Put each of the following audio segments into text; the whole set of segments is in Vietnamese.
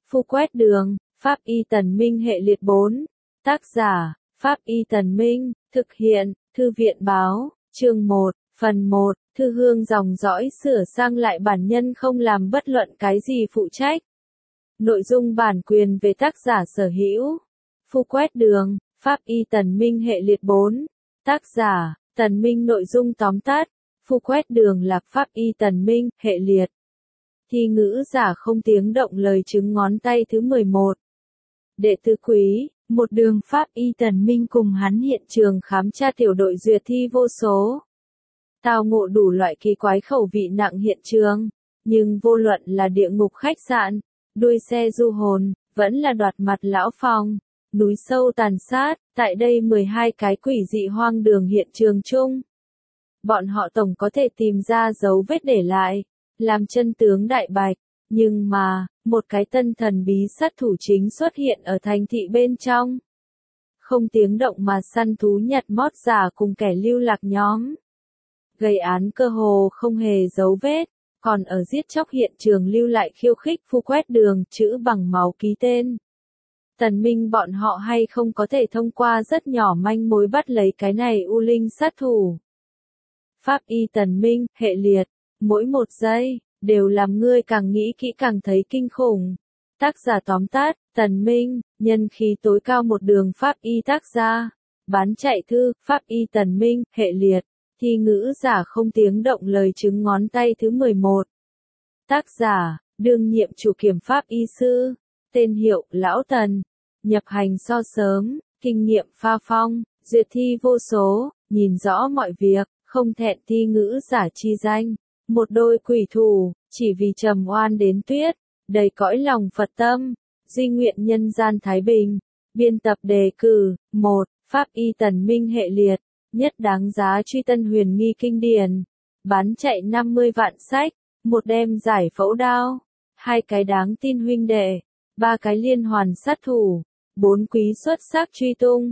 Phu quét đường, Pháp Y Tần Minh hệ liệt 4. Tác giả, Pháp Y Tần Minh, thực hiện, Thư viện báo, chương 1, phần 1, Thư hương dòng dõi sửa sang lại bản nhân không làm bất luận cái gì phụ trách. Nội dung bản quyền về tác giả sở hữu. Phu quét đường, Pháp Y Tần Minh hệ liệt 4. Tác giả, Tần Minh nội dung tóm tắt. Phu quét đường là Pháp Y Tần Minh, hệ liệt. Thi ngữ giả không tiếng động lời chứng ngón tay thứ 11. Đệ tử quý, một đường Pháp Y Tần Minh cùng hắn hiện trường khám tra tiểu đội duyệt thi vô số. Tao ngộ đủ loại kỳ quái khẩu vị nặng hiện trường, nhưng vô luận là địa ngục khách sạn, đuôi xe du hồn, vẫn là đoạt mặt lão phòng, núi sâu tàn sát, tại đây 12 cái quỷ dị hoang đường hiện trường chung. Bọn họ tổng có thể tìm ra dấu vết để lại, làm chân tướng đại bạch, nhưng mà, một cái tân thần bí sát thủ chính xuất hiện ở thành thị bên trong. Không tiếng động mà săn thú nhặt mót giả cùng kẻ lưu lạc nhóm. Gây án cơ hồ không hề dấu vết, còn ở giết chóc hiện trường lưu lại khiêu khích phu quét đường chữ bằng máu ký tên. Tần Minh bọn họ hay không có thể thông qua rất nhỏ manh mối bắt lấy cái này u linh sát thủ. Pháp Y Tần Minh, hệ liệt, mỗi một giây, đều làm ngươi càng nghĩ kỹ càng thấy kinh khủng. Tác giả tóm tắt, Tần Minh, nhân khí tối cao một đường Pháp Y tác gia. Bán chạy thư, Pháp Y Tần Minh, hệ liệt. Thi ngữ giả không tiếng động lời chứng ngón tay thứ 11. Tác giả, đương nhiệm chủ kiểm Pháp Y sư. Tên hiệu, Lão Tần. Nhập hành so sớm, kinh nghiệm pha phong, duyệt thi vô số, nhìn rõ mọi việc, không thẹn thi ngữ giả chi danh. Một đôi quỷ thủ, chỉ vì trầm oan đến tuyết, đầy cõi lòng Phật tâm, duy nguyện nhân gian Thái Bình. Biên tập đề cử, 1. Pháp Y Tần Minh hệ liệt, nhất đáng giá truy tân huyền nghi kinh điển. Bán chạy 50 vạn sách, một đem giải phẫu đao, 2 cái đáng tin huynh đệ, 3 cái liên hoàn sát thủ, 4 quý xuất sắc truy tung,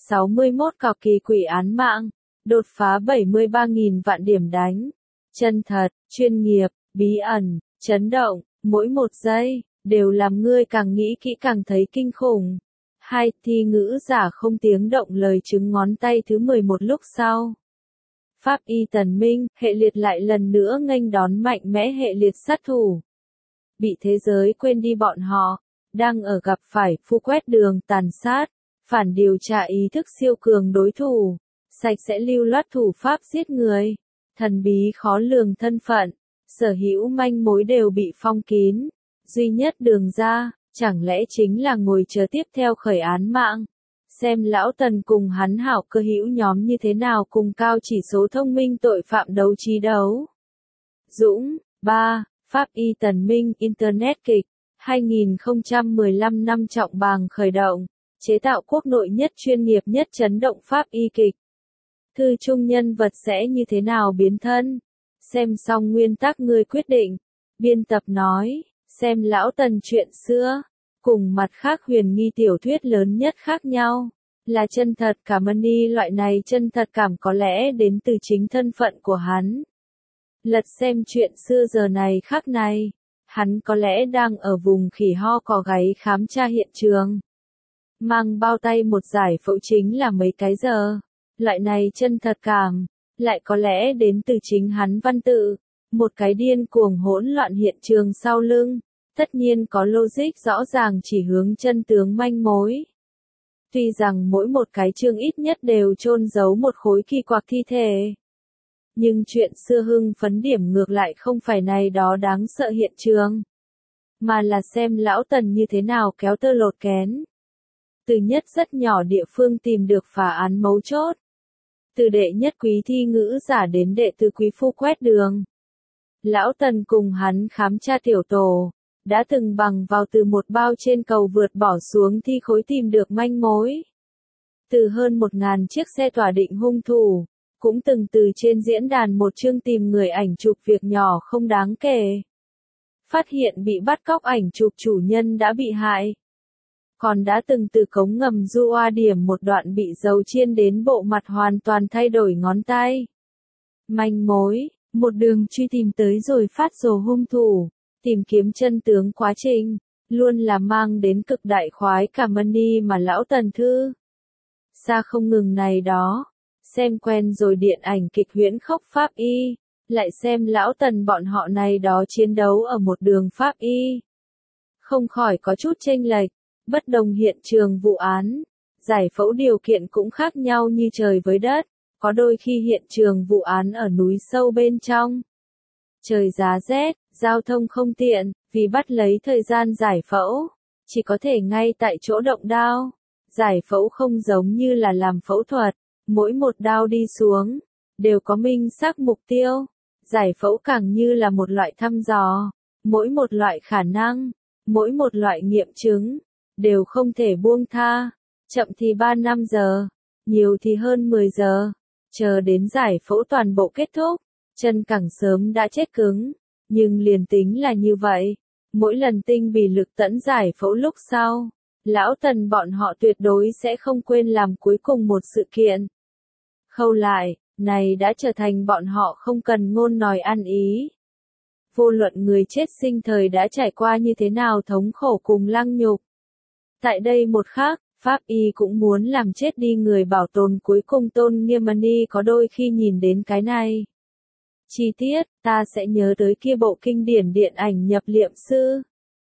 61 cọc kỳ quỷ án mạng, đột phá 73.000 vạn điểm đánh. Chân thật, chuyên nghiệp, bí ẩn, chấn động, mỗi một giây, đều làm ngươi càng nghĩ kỹ càng thấy kinh khủng. 2. Thi ngữ giả không tiếng động lời chứng ngón tay thứ 11 lúc sau. Pháp Y Tần Minh, hệ liệt lại lần nữa nghênh đón mạnh mẽ hệ liệt sát thủ. Bị thế giới quên đi bọn họ, đang ở gặp phải phu quét đường tàn sát, phản điều tra ý thức siêu cường đối thủ, sạch sẽ lưu loát thủ pháp giết người. Thần bí khó lường thân phận, sở hữu manh mối đều bị phong kín. Duy nhất đường ra, chẳng lẽ chính là ngồi chờ tiếp theo khởi án mạng. Xem Lão Tần cùng hắn hảo cơ hữu nhóm như thế nào cùng cao chỉ số thông minh tội phạm đấu trí đấu. Dũng, 3. Pháp Y Tần Minh Internet kịch, 2015 năm trọng bàng khởi động, chế tạo quốc nội nhất chuyên nghiệp nhất chấn động Pháp Y kịch. Thư chung nhân vật sẽ như thế nào biến thân? Xem xong nguyên tắc ngươi quyết định. Biên tập nói, xem Lão Tần chuyện xưa, cùng mặt khác huyền nghi tiểu thuyết lớn nhất khác nhau, là chân thật cảm y loại này chân thật cảm có lẽ đến từ chính thân phận của hắn. Lật xem chuyện xưa giờ này khắc này, hắn có lẽ đang ở vùng khỉ ho cò gáy khám tra hiện trường. Mang bao tay một giải phẫu chính là mấy cái giờ. Loại này chân thật cảm, lại có lẽ đến từ chính hắn văn tự, một cái điên cuồng hỗn loạn hiện trường sau lưng, tất nhiên có logic rõ ràng chỉ hướng chân tướng manh mối. Tuy rằng mỗi một cái chương ít nhất đều chôn giấu một khối kỳ quặc thi thể. Nhưng chuyện xưa hưng phấn điểm ngược lại không phải này đó đáng sợ hiện trường, mà là xem Lão Tần như thế nào kéo tơ lột kén. Từ nhất rất nhỏ địa phương tìm được phá án mấu chốt. Từ đệ nhất quý thi ngữ giả đến đệ tứ quý phu quét đường. Lão Tần cùng hắn khám tra tiểu tổ, đã từng bằng vào từ một bao trên cầu vượt bỏ xuống thi khối tìm được manh mối. Từ hơn 1.000 chiếc xe tỏa định hung thủ, cũng từng từ trên diễn đàn một chương tìm người ảnh chụp việc nhỏ không đáng kể. Phát hiện bị bắt cóc ảnh chụp chủ nhân đã bị hại. Còn đã từng từ cống ngầm du oa điểm một đoạn bị dầu chiên đến bộ mặt hoàn toàn thay đổi ngón tay. Manh mối, một đường truy tìm tới rồi phát rồ hung thủ, tìm kiếm chân tướng quá trình, luôn là mang đến cực đại khoái cảm money mà lão Tần thư. Xa không ngừng này đó, xem quen rồi điện ảnh kịch huyễn khốc Pháp Y, lại xem lão Tần bọn họ này đó chiến đấu ở một đường Pháp Y. Không khỏi có chút chênh lệch, bất đồng hiện trường vụ án, giải phẫu điều kiện cũng khác nhau như trời với đất, có đôi khi hiện trường vụ án ở núi sâu bên trong. Trời giá rét, giao thông không tiện, vì bắt lấy thời gian giải phẫu, chỉ có thể ngay tại chỗ động đao. Giải phẫu không giống như là làm phẫu thuật, mỗi một đao đi xuống, đều có minh xác mục tiêu. Giải phẫu càng như là một loại thăm dò, mỗi một loại khả năng, mỗi một loại nghiệm chứng, đều không thể buông tha. Chậm thì 3 năm giờ, nhiều thì hơn 10 giờ, chờ đến giải phẫu toàn bộ kết thúc, chân càng sớm đã chết cứng. Nhưng liền tính là như vậy, mỗi lần tinh bì lực tẫn giải phẫu lúc sau, lão Tần bọn họ tuyệt đối sẽ không quên làm cuối cùng một sự kiện. Khâu lại, này đã trở thành bọn họ không cần ngôn nói ăn ý. Vô luận người chết sinh thời đã trải qua như thế nào thống khổ cùng lăng nhục. Tại đây một khắc, Pháp Y cũng muốn làm chết đi người bảo tồn cuối cùng tôn nghiêm money có đôi khi nhìn đến cái này. Chi tiết, ta sẽ nhớ tới kia bộ kinh điển điện ảnh Nhập Liệm Sư.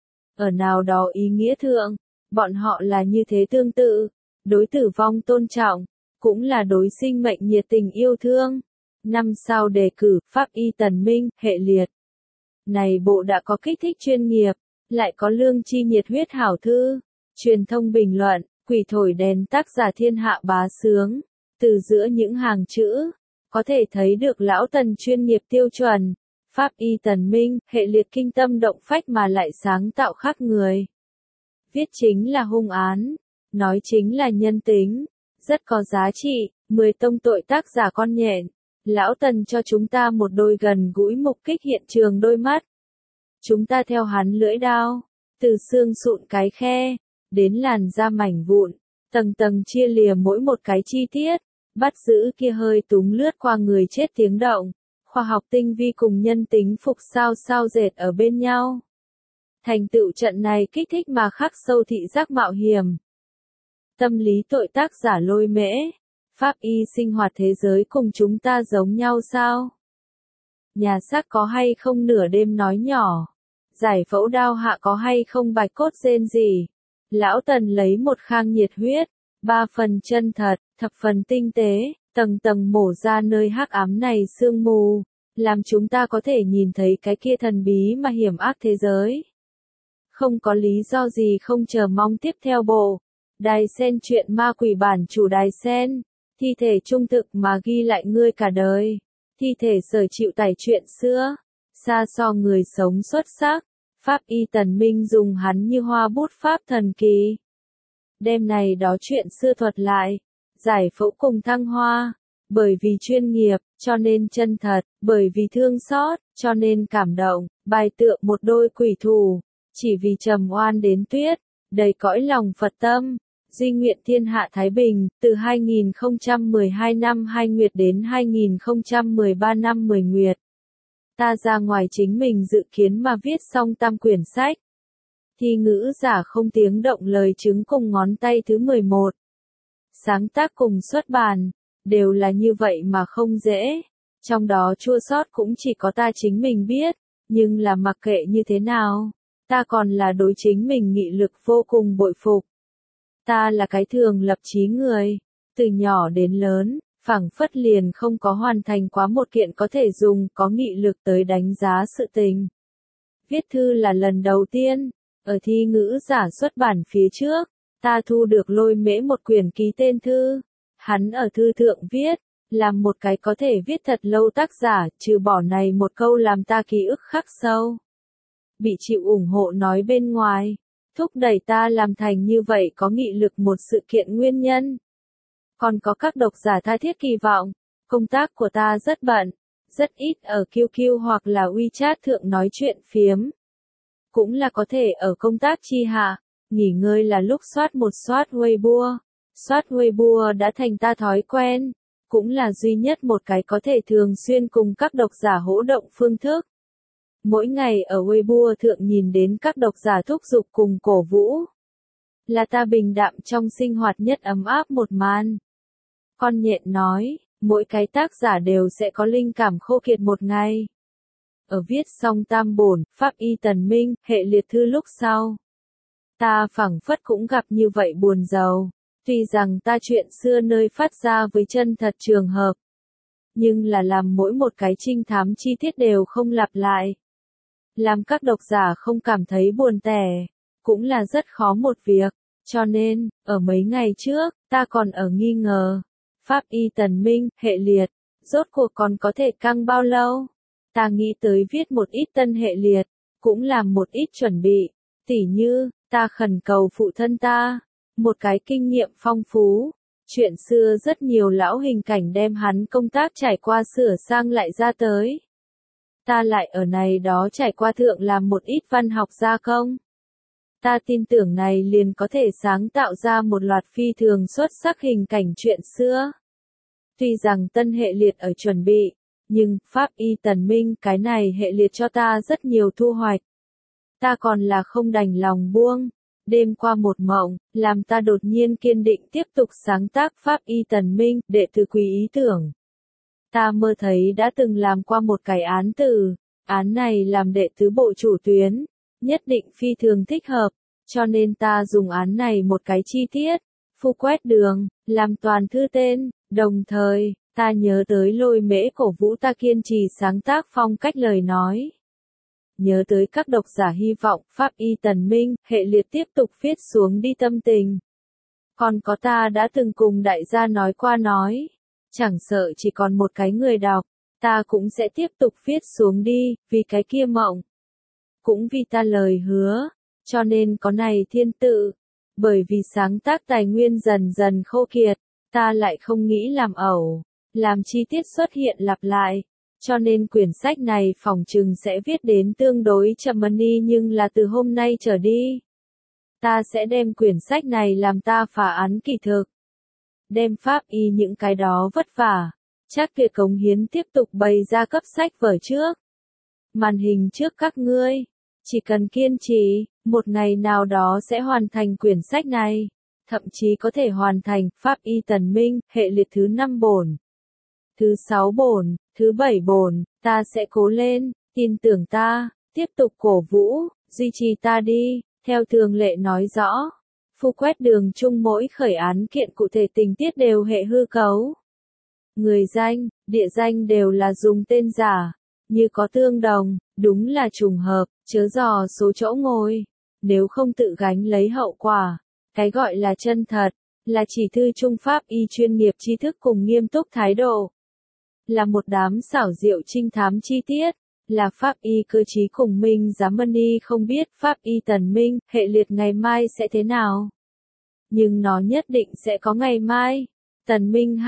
Ở nào đó ý nghĩa thượng, bọn họ là như thế tương tự, đối tử vong tôn trọng, cũng là đối sinh mệnh nhiệt tình yêu thương. Năm sao đề cử, Pháp Y Tần Minh, hệ liệt. Này bộ đã có kích thích chuyên nghiệp, lại có lương chi nhiệt huyết hảo thư, truyền thông bình luận, quỷ thổi đèn tác giả thiên hạ bá sướng. Từ giữa những hàng chữ, có thể thấy được lão Tần chuyên nghiệp tiêu chuẩn. Pháp Y Tần Minh, hệ liệt kinh tâm động phách mà lại sáng tạo khác người. Viết chính là hung án, nói chính là nhân tính, rất có giá trị. 10 tông tội tác giả con nhện. Lão Tần cho chúng ta một đôi gần gũi mục kích hiện trường đôi mắt. Chúng ta theo hắn lưỡi đao, từ xương sụn cái khe, đến làn da mảnh vụn, tầng tầng chia lìa mỗi một cái chi tiết, bắt giữ kia hơi túng lướt qua người chết tiếng động. Khoa học tinh vi cùng nhân tính phục sao dệt ở bên nhau. Thành tựu trận này kích thích mà khắc sâu thị giác mạo hiểm. Tâm lý tội tác giả Lôi Mễ. Pháp Y sinh hoạt thế giới cùng chúng ta giống nhau sao? Nhà xác có hay không nửa đêm nói nhỏ? Giải phẫu đao hạ có hay không bạch cốt rên gì? Lão Tần lấy một khang nhiệt huyết, 3 phần chân thật, thập phần tinh tế, tầng tầng mổ ra nơi hắc ám này sương mù, làm chúng ta có thể nhìn thấy cái kia thần bí mà hiểm ác thế giới. Không có lý do gì không chờ mong tiếp theo bộ. Đài sen chuyện ma quỷ bản chủ đài sen. Thi thể trung thực mà ghi lại ngươi cả đời. Thi thể sở chịu tải chuyện xưa. Xa so người sống xuất sắc. Pháp Y Tần Minh dùng hắn như hoa bút pháp thần kỳ. Đêm này đó chuyện xưa thuật lại. Giải phẫu cùng thăng hoa. Bởi vì chuyên nghiệp, cho nên chân thật. Bởi vì thương xót, cho nên cảm động. Bài tựa một đôi quỷ thù. Chỉ vì trầm oan đến tuyết. Đầy cõi lòng Phật tâm. Duy nguyện thiên hạ Thái Bình, từ 2012 năm 2 nguyệt đến 2013 năm 10 nguyệt. Ta ra ngoài chính mình dự kiến mà viết xong tam quyển sách. Thi ngữ giả không tiếng động lời chứng cùng ngón tay thứ 11. Sáng tác cùng xuất bản, đều là như vậy mà không dễ. Trong đó chua xót cũng chỉ có ta chính mình biết, nhưng là mặc kệ như thế nào, ta còn là đối chính mình nghị lực vô cùng bội phục. Ta là cái thường lập chí người, từ nhỏ đến lớn, phảng phất liền không có hoàn thành quá một kiện có thể dùng có nghị lực tới đánh giá sự tình. Viết thư là lần đầu tiên, ở thi ngữ giả xuất bản phía trước, ta thu được Lôi Mễ một quyển ký tên thư. Hắn ở thư thượng viết, làm một cái có thể viết thật lâu tác giả, trừ bỏ này một câu làm ta ký ức khắc sâu. Bị chịu ủng hộ nói bên ngoài. Thúc đẩy ta làm thành như vậy có nghị lực một sự kiện nguyên nhân. Còn có các độc giả tha thiết kỳ vọng, công tác của ta rất bận, rất ít ở QQ hoặc là WeChat thượng nói chuyện phiếm. Cũng là có thể ở công tác chi hạ, nghỉ ngơi là lúc soát Weibo. Soát Weibo đã thành ta thói quen, cũng là duy nhất một cái có thể thường xuyên cùng các độc giả hỗ động phương thức. Mỗi ngày ở Weibo thượng nhìn đến các độc giả thúc giục cùng cổ vũ. Là ta bình đạm trong sinh hoạt nhất ấm áp một màn. Con nhện nói, mỗi cái tác giả đều sẽ có linh cảm khô kiệt một ngày. Ở viết xong tam bổn, Pháp Y Tần Minh, hệ liệt thư lúc sau. Ta phảng phất cũng gặp như vậy buồn rầu. Tuy rằng ta chuyện xưa nơi phát ra với chân thật trường hợp. Nhưng là làm mỗi một cái trinh thám chi tiết đều không lặp lại. Làm các độc giả không cảm thấy buồn tẻ. Cũng là rất khó một việc. Cho nên, ở mấy ngày trước, ta còn ở nghi ngờ. Pháp Y Tần Minh, hệ liệt. Rốt cuộc còn có thể căng bao lâu? Ta nghĩ tới viết một ít tân hệ liệt. Cũng làm một ít chuẩn bị. Tỉ như, ta khẩn cầu phụ thân ta. Một cái kinh nghiệm phong phú. Chuyện xưa rất nhiều lão hình cảnh đem hắn công tác trải qua sửa sang lại ra tới. Ta lại ở này đó trải qua thượng làm một ít văn học gia công. Ta tin tưởng này liền có thể sáng tạo ra một loạt phi thường xuất sắc hình cảnh chuyện xưa. Tuy rằng tân hệ liệt ở chuẩn bị, nhưng Pháp Y Tần Minh cái này hệ liệt cho ta rất nhiều thu hoạch. Ta còn là không đành lòng buông. Đêm qua một mộng, làm ta đột nhiên kiên định tiếp tục sáng tác Pháp Y Tần Minh, đệ tử quý ý tưởng. Ta mơ thấy đã từng làm qua một cái án tử, án này làm đệ tứ bộ chủ tuyến, nhất định phi thường thích hợp, cho nên ta dùng án này một cái chi tiết, phu quét đường, làm toàn thư tên, đồng thời, ta nhớ tới Lôi Mễ cổ vũ ta kiên trì sáng tác phong cách lời nói. Nhớ tới các độc giả hy vọng Pháp Y Tần Minh, hệ liệt tiếp tục viết xuống đi tâm tình. Còn có ta đã từng cùng đại gia nói qua nói. Chẳng sợ chỉ còn một cái người đọc, ta cũng sẽ tiếp tục viết xuống đi, vì cái kia mộng. Cũng vì ta lời hứa, cho nên có này thiên tự. Bởi vì sáng tác tài nguyên dần dần khô kiệt, ta lại không nghĩ làm ẩu, làm chi tiết xuất hiện lặp lại. Cho nên quyển sách này phỏng chừng sẽ viết đến tương đối chậm đi, nhưng là từ hôm nay trở đi. Ta sẽ đem quyển sách này làm ta phá án kỳ thực. Đem Pháp Y những cái đó vất vả. Chắc kia cống hiến tiếp tục bày ra cấp sách vở trước. Màn hình trước các ngươi. Chỉ cần kiên trì, một ngày nào đó sẽ hoàn thành quyển sách này. Thậm chí có thể hoàn thành Pháp Y Tần Minh, hệ liệt thứ 5 bổn. Thứ 6 bổn, thứ 7 bổn, ta sẽ cố lên, tin tưởng ta, tiếp tục cổ vũ, duy trì ta đi, theo thường lệ nói rõ. Phu quét đường chung mỗi khởi án kiện cụ thể tình tiết đều hệ hư cấu. Người danh, địa danh đều là dùng tên giả, như có tương đồng, đúng là trùng hợp, chớ dò số chỗ ngồi, nếu không tự gánh lấy hậu quả. Cái gọi là chân thật, là chỉ thư trung Pháp Y chuyên nghiệp tri thức cùng nghiêm túc thái độ. Là một đám xảo diệu trinh thám chi tiết, là Pháp Y cơ trí cùng Minh Giám Mani không biết Pháp Y Tần Minh, hệ liệt ngày mai sẽ thế nào. Nhưng nó nhất định sẽ có ngày mai. Tần Minh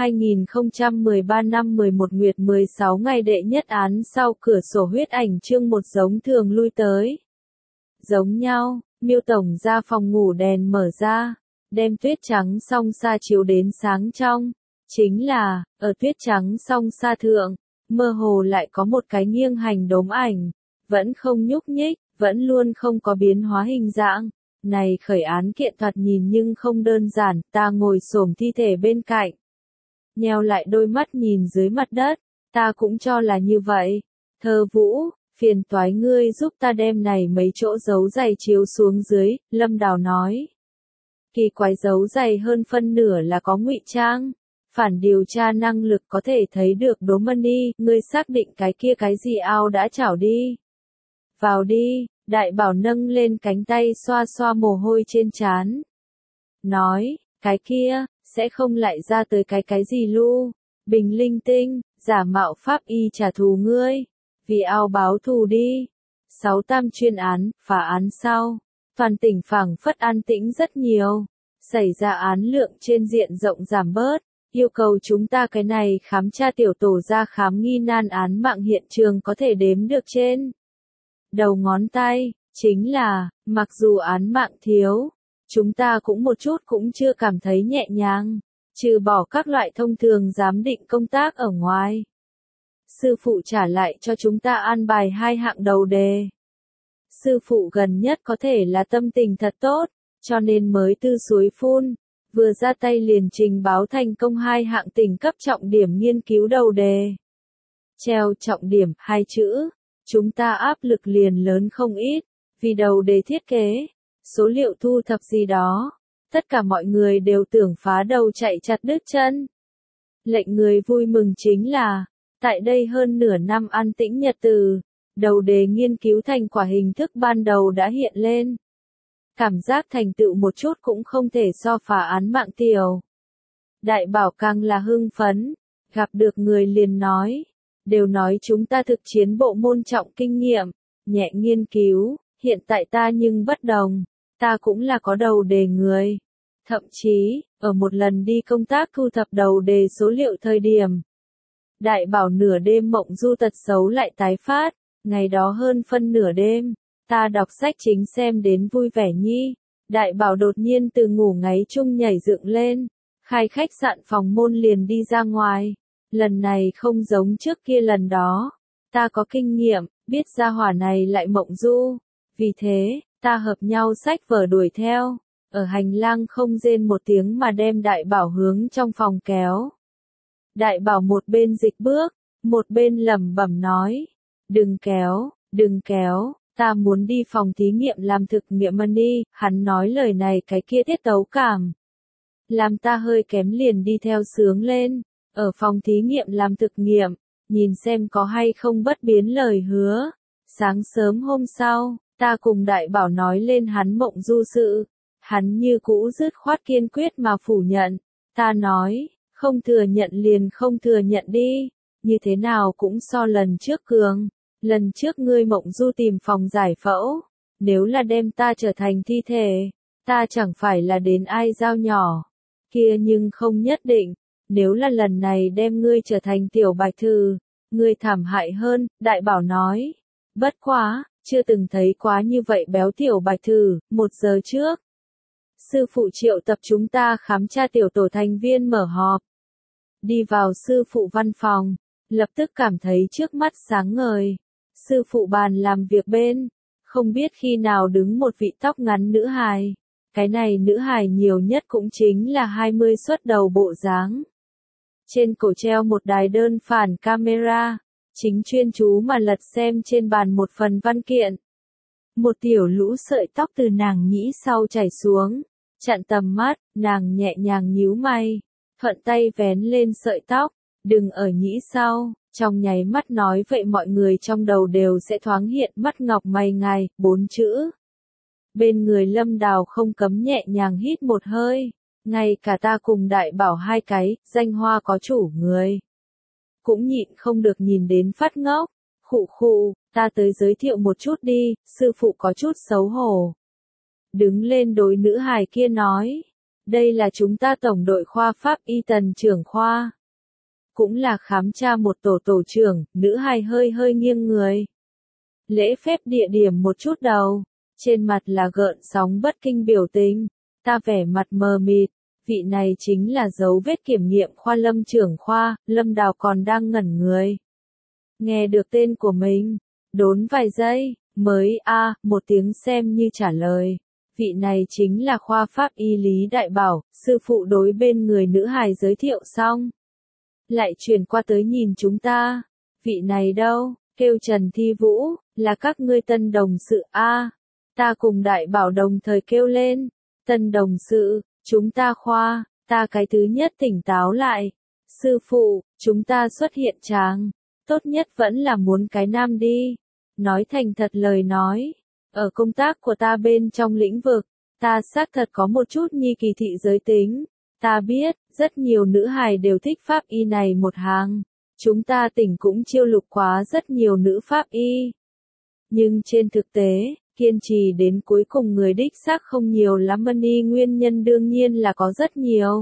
2013 năm 11 nguyệt 16 ngày đệ nhất án sau cửa sổ huyết ảnh chương một giống thường lui tới. Giống nhau, Miêu Tổng ra phòng ngủ đèn mở ra, đem tuyết trắng song sa chiếu đến sáng trong. Chính là, ở tuyết trắng song sa thượng, mơ hồ lại có một cái nghiêng hành đốm ảnh, vẫn không nhúc nhích, vẫn luôn không có biến hóa hình dạng. Này khởi án kiện thoạt nhìn nhưng không đơn giản, ta ngồi xổm thi thể bên cạnh. Nheo lại đôi mắt nhìn dưới mặt đất, ta cũng cho là như vậy. Thơ Vũ, phiền toái ngươi giúp ta đem này mấy chỗ dấu giày chiếu xuống dưới, Lâm Đào nói. Kỳ quái dấu giày hơn phân nửa là có ngụy trang. Phản điều tra năng lực có thể thấy được đố money, ngươi xác định cái kia cái gì ao đã chảo đi. Vào đi, đại bảo nâng lên cánh tay xoa xoa mồ hôi trên trán. Nói, cái kia, sẽ không lại ra tới cái gì lu. Bình linh tinh, giả mạo Pháp Y trả thù ngươi. Vì ao báo thù đi. 6 tam chuyên án, phá án sau. Toàn tỉnh phảng phất an tĩnh rất nhiều. Xảy ra án lượng trên diện rộng giảm bớt. Yêu cầu chúng ta cái này khám tra tiểu tổ ra khám nghi nan án mạng hiện trường có thể đếm được trên đầu ngón tay, chính là, mặc dù án mạng thiếu, chúng ta cũng một chút cũng chưa cảm thấy nhẹ nhàng, trừ bỏ các loại thông thường giám định công tác ở ngoài. Sư phụ trả lại cho chúng ta an bài 2 hạng đầu đề. Sư phụ gần nhất có thể là tâm tình thật tốt, cho nên mới tư suối phun, vừa ra tay liền trình báo thành công 2 hạng tỉnh cấp trọng điểm nghiên cứu đầu đề. Treo trọng điểm 2 chữ, chúng ta áp lực liền lớn không ít, vì đầu đề thiết kế, số liệu thu thập gì đó, tất cả mọi người đều tưởng phá đầu chạy chặt đứt chân. Lệnh người vui mừng chính là, tại đây hơn nửa năm an tĩnh nhật từ, đầu đề nghiên cứu thành quả hình thức ban đầu đã hiện lên. Cảm giác thành tựu một chút cũng không thể so phá án mạng tiểu. Đại bảo càng là hưng phấn, gặp được người liền nói, đều nói chúng ta thực chiến bộ môn trọng kinh nghiệm, nhẹ nghiên cứu, hiện tại ta nhưng bất đồng, ta cũng là có đầu đề người. Thậm chí, ở một lần đi công tác thu thập đầu đề số liệu thời điểm, đại bảo nửa đêm mộng du tật xấu lại tái phát, ngày đó hơn phân nửa đêm, ta đọc sách chính xem đến vui vẻ nhi, đại bảo đột nhiên từ ngủ ngáy chung nhảy dựng lên, khai khách sạn phòng môn liền đi ra ngoài, lần này không giống trước kia lần đó, ta có kinh nghiệm, biết gia hỏa này lại mộng du, vì thế, ta hợp nhau sách vở đuổi theo, ở hành lang không rên một tiếng mà đem đại bảo hướng trong phòng kéo. Đại bảo một bên dịch bước, một bên lẩm bẩm nói, đừng kéo, ta muốn đi phòng thí nghiệm làm thực nghiệm đi, hắn nói lời này cái kia tiết tấu cảm. Làm ta hơi kém liền đi theo sướng lên, ở phòng thí nghiệm làm thực nghiệm, nhìn xem có hay không bất biến lời hứa. Sáng sớm hôm sau, ta cùng đại bảo nói lên hắn mộng du sự, hắn như cũ dứt khoát kiên quyết mà phủ nhận, ta nói, không thừa nhận liền không thừa nhận đi, như thế nào cũng so lần trước cường. Lần trước ngươi mộng du tìm phòng giải phẫu, nếu là đem ta trở thành thi thể, ta chẳng phải là đến ai dao nhỏ, kia nhưng không nhất định, nếu là lần này đem ngươi trở thành tiểu bạch thử, ngươi thảm hại hơn, đại bảo nói, bất quá, chưa từng thấy quá như vậy béo tiểu bạch thử, 1 giờ trước. Sư phụ triệu tập chúng ta khám tra tiểu tổ thành viên mở họp. Đi vào sư phụ văn phòng, lập tức cảm thấy trước mắt sáng ngời. Sư phụ bàn làm việc bên, không biết khi nào đứng một vị tóc ngắn nữ hài. Cái này nữ hài nhiều nhất cũng chính là 20 xuất đầu bộ dáng. Trên cổ treo một đài đơn phản camera, chính chuyên chú mà lật xem trên bàn một phần văn kiện. Một tiểu lũ sợi tóc từ nàng nhĩ sau chảy xuống, chặn tầm mắt, nàng nhẹ nhàng nhíu mày, thuận tay vén lên sợi tóc, đừng ở nhĩ sau. Trong nháy mắt nói vậy mọi người trong đầu đều sẽ thoáng hiện mắt ngọc mày ngài, 4 chữ. Bên người Lâm Đào không cấm nhẹ nhàng hít một hơi, ngay cả ta cùng đại bảo 2 cái, danh hoa có chủ người. Cũng nhịn không được nhìn đến phát ngốc, khụ, ta tới giới thiệu một chút đi, sư phụ có chút xấu hổ. Đứng lên đối nữ hài kia nói, đây là chúng ta tổng đội khoa pháp y Tần trưởng khoa. Cũng là khám tra một tổ trưởng, nữ hài hơi nghiêng người. Lễ phép địa điểm một chút đầu, trên mặt là gợn sóng bất kinh biểu tình, ta vẻ mặt mờ mịt, vị này chính là dấu vết kiểm nghiệm khoa Lâm trưởng khoa, Lâm Đào còn đang ngẩn người. Nghe được tên của mình, đốn vài giây, mới một tiếng xem như trả lời. Vị này chính là khoa pháp y Lý Đại Bảo, sư phụ đối bên người nữ hài giới thiệu xong. Lại chuyển qua tới nhìn chúng ta. Vị này đâu, kêu Trần Thi Vũ, là các ngươi tân đồng sự ta cùng Đại Bảo đồng thời kêu lên. Tân đồng sự, chúng ta khoa, ta cái thứ nhất tỉnh táo lại. Sư phụ, chúng ta xuất hiện tràng. Tốt nhất vẫn là muốn cái nam đi. Nói thành thật lời nói. Ở công tác của ta bên trong lĩnh vực, ta xác thật có một chút nhi kỳ thị giới tính. Ta biết, rất nhiều nữ hài đều thích pháp y này một hàng. Chúng ta tỉnh cũng chiêu lục quá rất nhiều nữ pháp y. Nhưng trên thực tế, kiên trì đến cuối cùng người đích xác không nhiều lắm, nguyên nhân đương nhiên là có rất nhiều.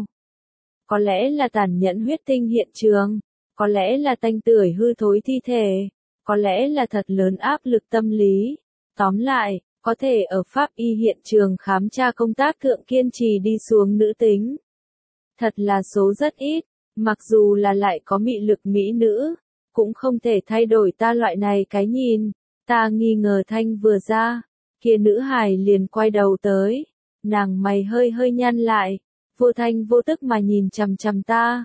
Có lẽ là tàn nhẫn huyết tinh hiện trường, có lẽ là tanh tưởi hư thối thi thể, có lẽ là thật lớn áp lực tâm lý. Tóm lại, có thể ở pháp y hiện trường khám tra công tác thượng kiên trì đi xuống nữ tính. Thật là số rất ít, mặc dù là lại có mị lực mỹ nữ, cũng không thể thay đổi ta loại này cái nhìn. Ta nghi ngờ thanh vừa ra, kia nữ hài liền quay đầu tới, nàng mày hơi hơi nhăn lại, vô thanh vô tức mà nhìn chằm chằm ta.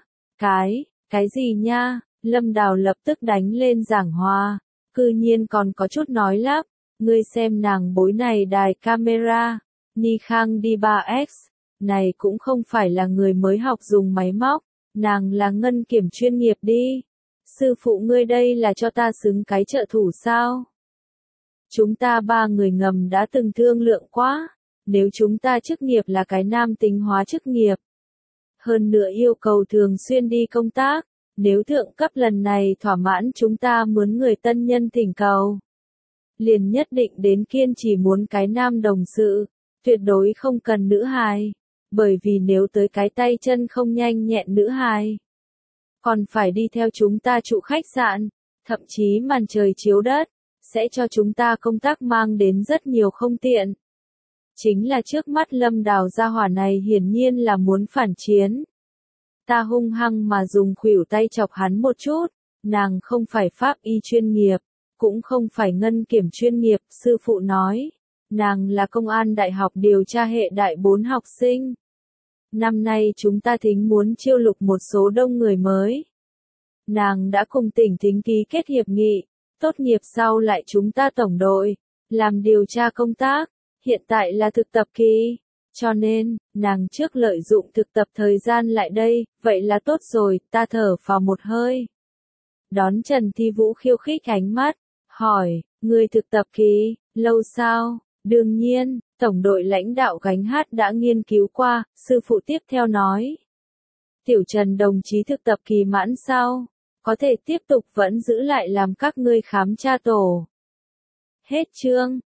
Cái gì nha? Lâm Đào lập tức đánh lên giảng hòa, cư nhiên còn có chút nói lắp, ngươi xem nàng bối này đài camera, Nikon D3X, này cũng không phải là người mới học dùng máy móc, nàng là ngân kiểm chuyên nghiệp đi. Sư phụ ngươi đây là cho ta xứng cái trợ thủ sao? Chúng ta ba người ngầm đã từng thương lượng quá, nếu chúng ta chức nghiệp là cái nam tính hóa chức nghiệp, hơn nữa yêu cầu thường xuyên đi công tác, nếu thượng cấp lần này thỏa mãn chúng ta muốn người tân nhân thỉnh cầu, liền nhất định đến kiên trì muốn cái nam đồng sự, tuyệt đối không cần nữ hài, bởi vì nếu tới cái tay chân không nhanh nhẹn nữ hài, còn phải đi theo chúng ta trụ khách sạn, thậm chí màn trời chiếu đất, sẽ cho chúng ta công tác mang đến rất nhiều không tiện. Chính là trước mắt Lâm Đào gia hỏa này hiển nhiên là muốn phản chiến. Ta hung hăng mà dùng khuỷu tay chọc hắn một chút, nàng không phải pháp y chuyên nghiệp, cũng không phải ngân kiểm chuyên nghiệp, sư phụ nói. Nàng là công an đại học điều tra hệ đại 4 học sinh. Năm nay chúng ta thính muốn chiêu lục một số đông người mới. Nàng đã cùng tỉnh thính ký kết hiệp nghị, tốt nghiệp sau lại chúng ta tổng đội, làm điều tra công tác, hiện tại là thực tập kỳ. Cho nên, nàng trước lợi dụng thực tập thời gian lại đây, vậy là tốt rồi, ta thở phào một hơi. Đón Trần Thi Vũ khiêu khích ánh mắt, hỏi, người thực tập kỳ, lâu sao? Đương nhiên, tổng đội lãnh đạo gánh hát đã nghiên cứu qua, sư phụ tiếp theo nói. Tiểu Trần đồng chí thực tập kỳ mãn sao? Có thể tiếp tục vẫn giữ lại làm các ngươi khám tra tổ. Hết chương.